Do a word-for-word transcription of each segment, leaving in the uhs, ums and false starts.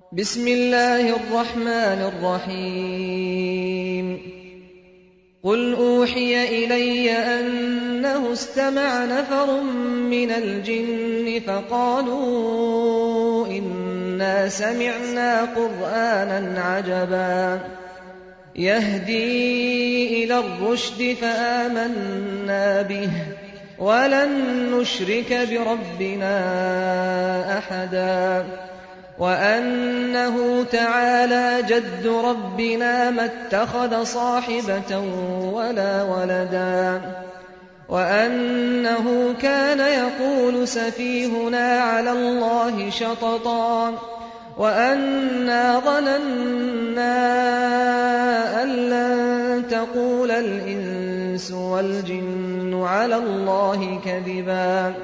بسم الله الرحمن الرحيم قل أوحي إلي أنه استمع نفر من الجن فقالوا إنا سمعنا قرآنا عجبا يهدي إلى الرشد فآمنا به ولن نشرك بربنا أحدا وأنه تعالى جد ربنا ما اتخذ صاحبة ولا ولدا وأنه كان يقول سفيهنا على الله شططا وأنا ظننا أن لن تقول الإنس والجن على الله كذبا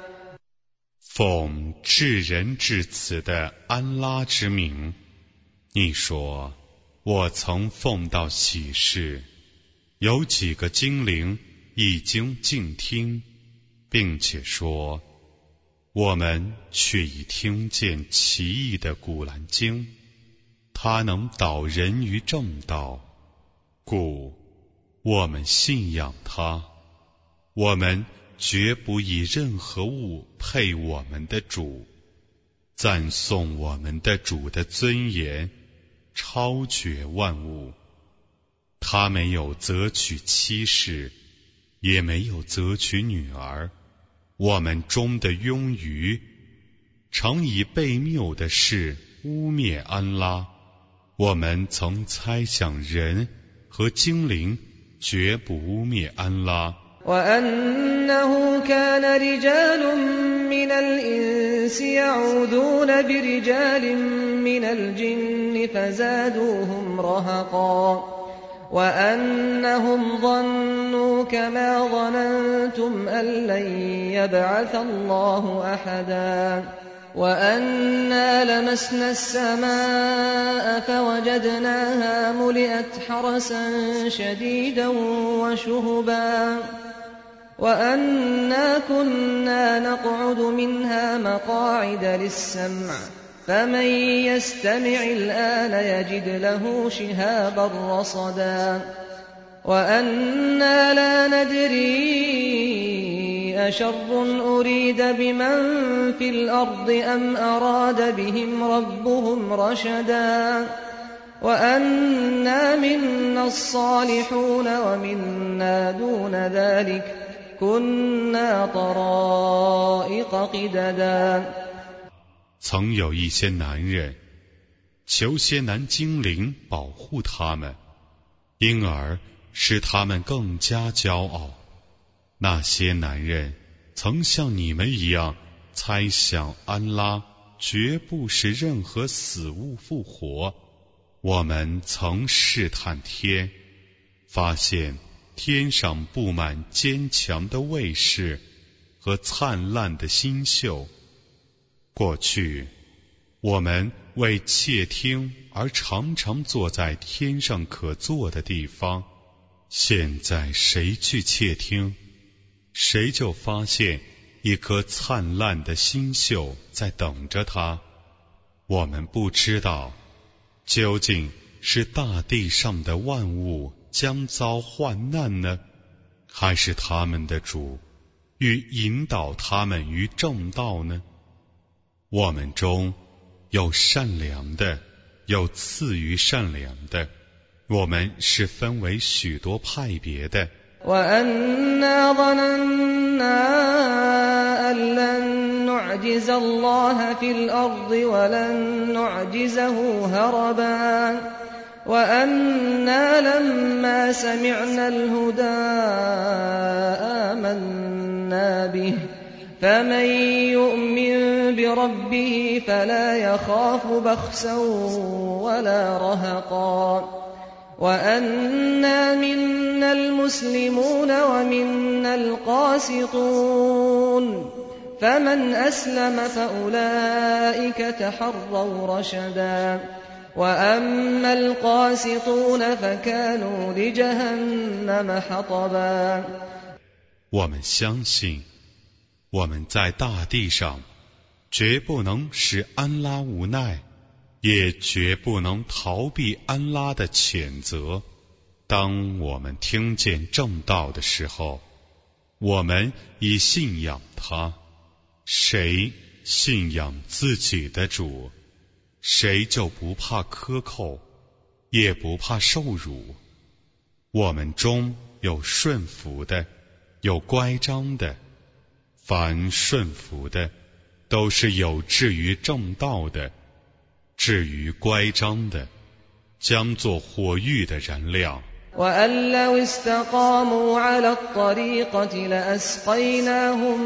奉至仁至慈的安拉之名，你说，我曾奉到启示，有几个精灵已经静听，并且说，我们却已听见奇异的古兰经，它能导人于正道，故我们信仰它，我们绝不以任何物配我们的主，赞颂我们的主的尊严，超绝万物。他没有择取妻室，也没有择取女儿。我们中的庸愚，常以悖谬的事污蔑安拉。我们曾猜想人和精灵绝不污蔑安拉。 وأنه كان رجال من الإنس يعوذون برجال من الجن فزادوهم رهقا وأنهم ظنوا كما ظننتم أن لن يبعث الله أحدا وأنا لمسنا السماء فوجدناها ملئت حرسا شديدا وشهبا وأنا كنا نقعد منها مقاعد للسمع فمن يستمع الآن يجد له شهابا رصدا وأنا لا ندري أشر أريد بمن في الأرض أم أراد بهم ربهم رشدا وأنا منا الصالحون ومنا دون ذلك كنا طرائق قددا 曾有一些男人求些男精灵保护他们，因而使他们更加骄傲。那些男人曾像你们一样猜想安拉绝不使任何死物复活。我们曾试探天，发现天上布满坚强的卫士和灿烂的星宿。过去我们为窃听而常常坐在天上可坐的地方，现在谁去窃听，谁就发现一颗灿烂的星宿在等着他。我们不知道究竟是大地上的万物将遭患难呢，还是他们的主欲引导他们于正道呢？我们中有善良的，有次于善良的，我们是分为许多派别的。 وأنا ظننا أن لن نعجز الله في الأرض ولن نعجزه هربا وأنا لما سمعنا الهدى آمنا به فمن يؤمن بربه فلا يخاف بخسا ولا رهقا وأنا منا المسلمون ومنا القاسطون فمن أسلم فأولئك تحروا رشدا وأما القاسطون فكانوا لجهنم حطبا 我们相信我们在大地上绝不能使安拉无奈， 也绝不能逃避安拉的谴责。当我们听见正道的时候，我们已信仰他。谁信仰自己的主，谁就不怕克扣，也不怕受辱。我们中有顺服的，有乖张的。凡顺服的，都是有志于正道的；至于乖张的，将做火狱的燃料。 وأن لو استقاموا على الطريقة لأسقيناهم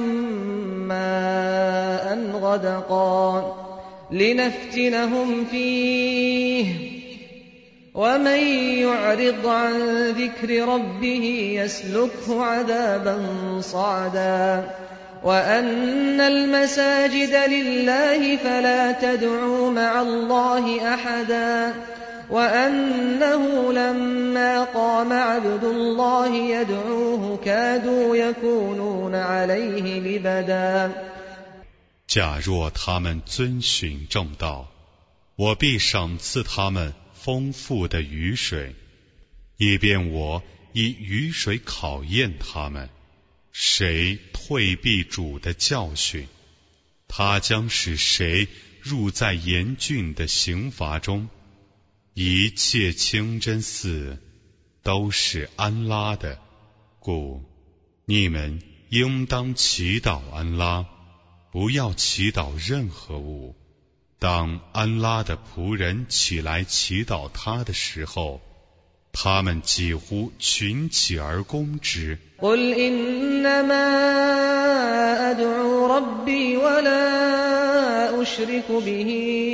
ماء غدقا لنفتنهم فيه ومن يعرض عن ذكر ربه يسلكه عذابا صعدا وأن المساجد لله فلا تدعوا مع الله أحدا وأنه لما قام عبد الله يدعوه كادوا يكونون عليه لبدا。 假若他们遵循正道，我必赏赐他们丰富的雨水，以便我以雨水考验他们。谁退避主的教训，他将使谁入在严峻的刑罚中。一切清真寺都是安拉的，故你们应当祈祷安拉，不要祈祷任何物。当安拉的仆人起来祈祷他的时候，他们几乎群起而攻之。 قل إنما أدعو ربي ولا أشرك به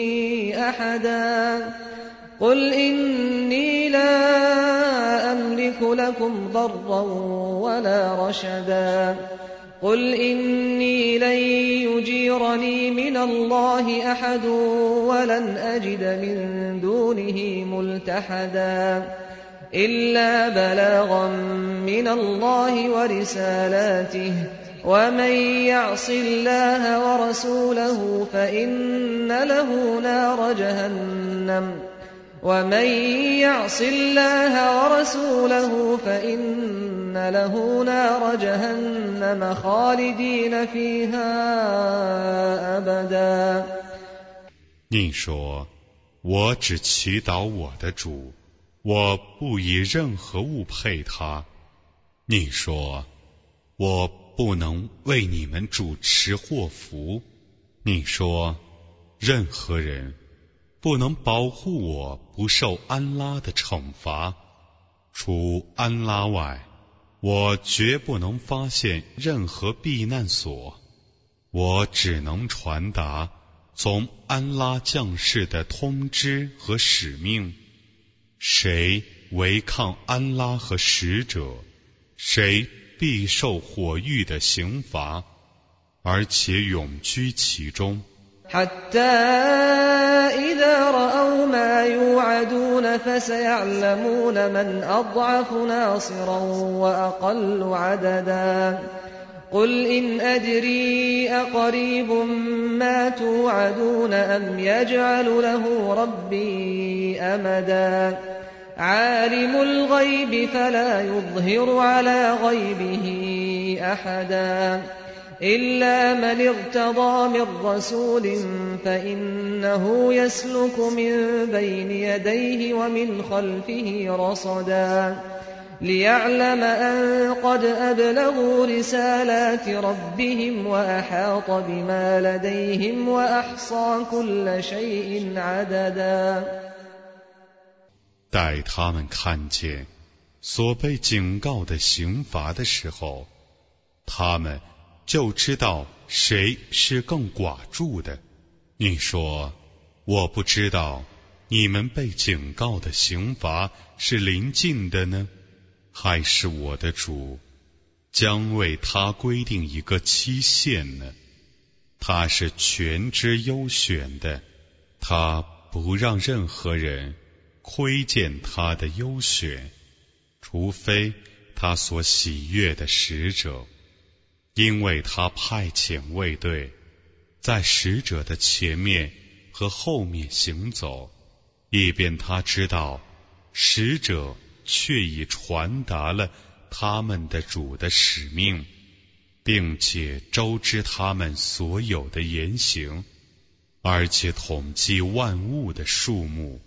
أحدا قل إني لا أملك لكم ضرا ولا رشدا قل إني لن يجيرني من الله أحد ولن أجد من دونه ملتحدا إلا بلاغا من الله ورسالاته ومن يعص الله ورسوله فإن له نار جهنم ومن يعص الله ورسوله فإن له نار جهنم خالدين فيها أبدا。 你说，我只祈祷我的主，我不以任何物配他。你说，我不能为你们主持祸福。你说，任何人不能保护我不受安拉的惩罚。除安拉外，我绝不能发现任何避难所。我只能传达从安拉降世的通知和使命。谁违抗安拉和使者，谁必受火狱的刑罚，而且永居其中。 حتى إذا رأوا ما يوعدون فسيعلمون من أضعف ناصرا وأقل عددا قل إن أدري أقريب ما توعدون أم يجعل له ربي أمدا عالم الغيب فلا يظهر على غيبه أحدا إلا من ارتضى من رسول فإنه يسلك من بين يديه ومن خلفه رصدا ليعلم أن قد أبلغوا رسالات ربهم وأحاط بما لديهم وأحصى كل شيء عددا。 待他们看见所被警告的刑罚的时候，他们就知道谁是更寡助的。你说，我不知道你们被警告的刑罚是临近的呢，还是我的主将为他规定一个期限呢？他是全知优选的，他不让任何人窥见他的优选，除非他所喜悦的使者，因为他派遣卫队在使者的前面和后面行走，以便他知道使者确已传达了他们的主的使命，并且周知他们所有的言行，而且统计万物的数目。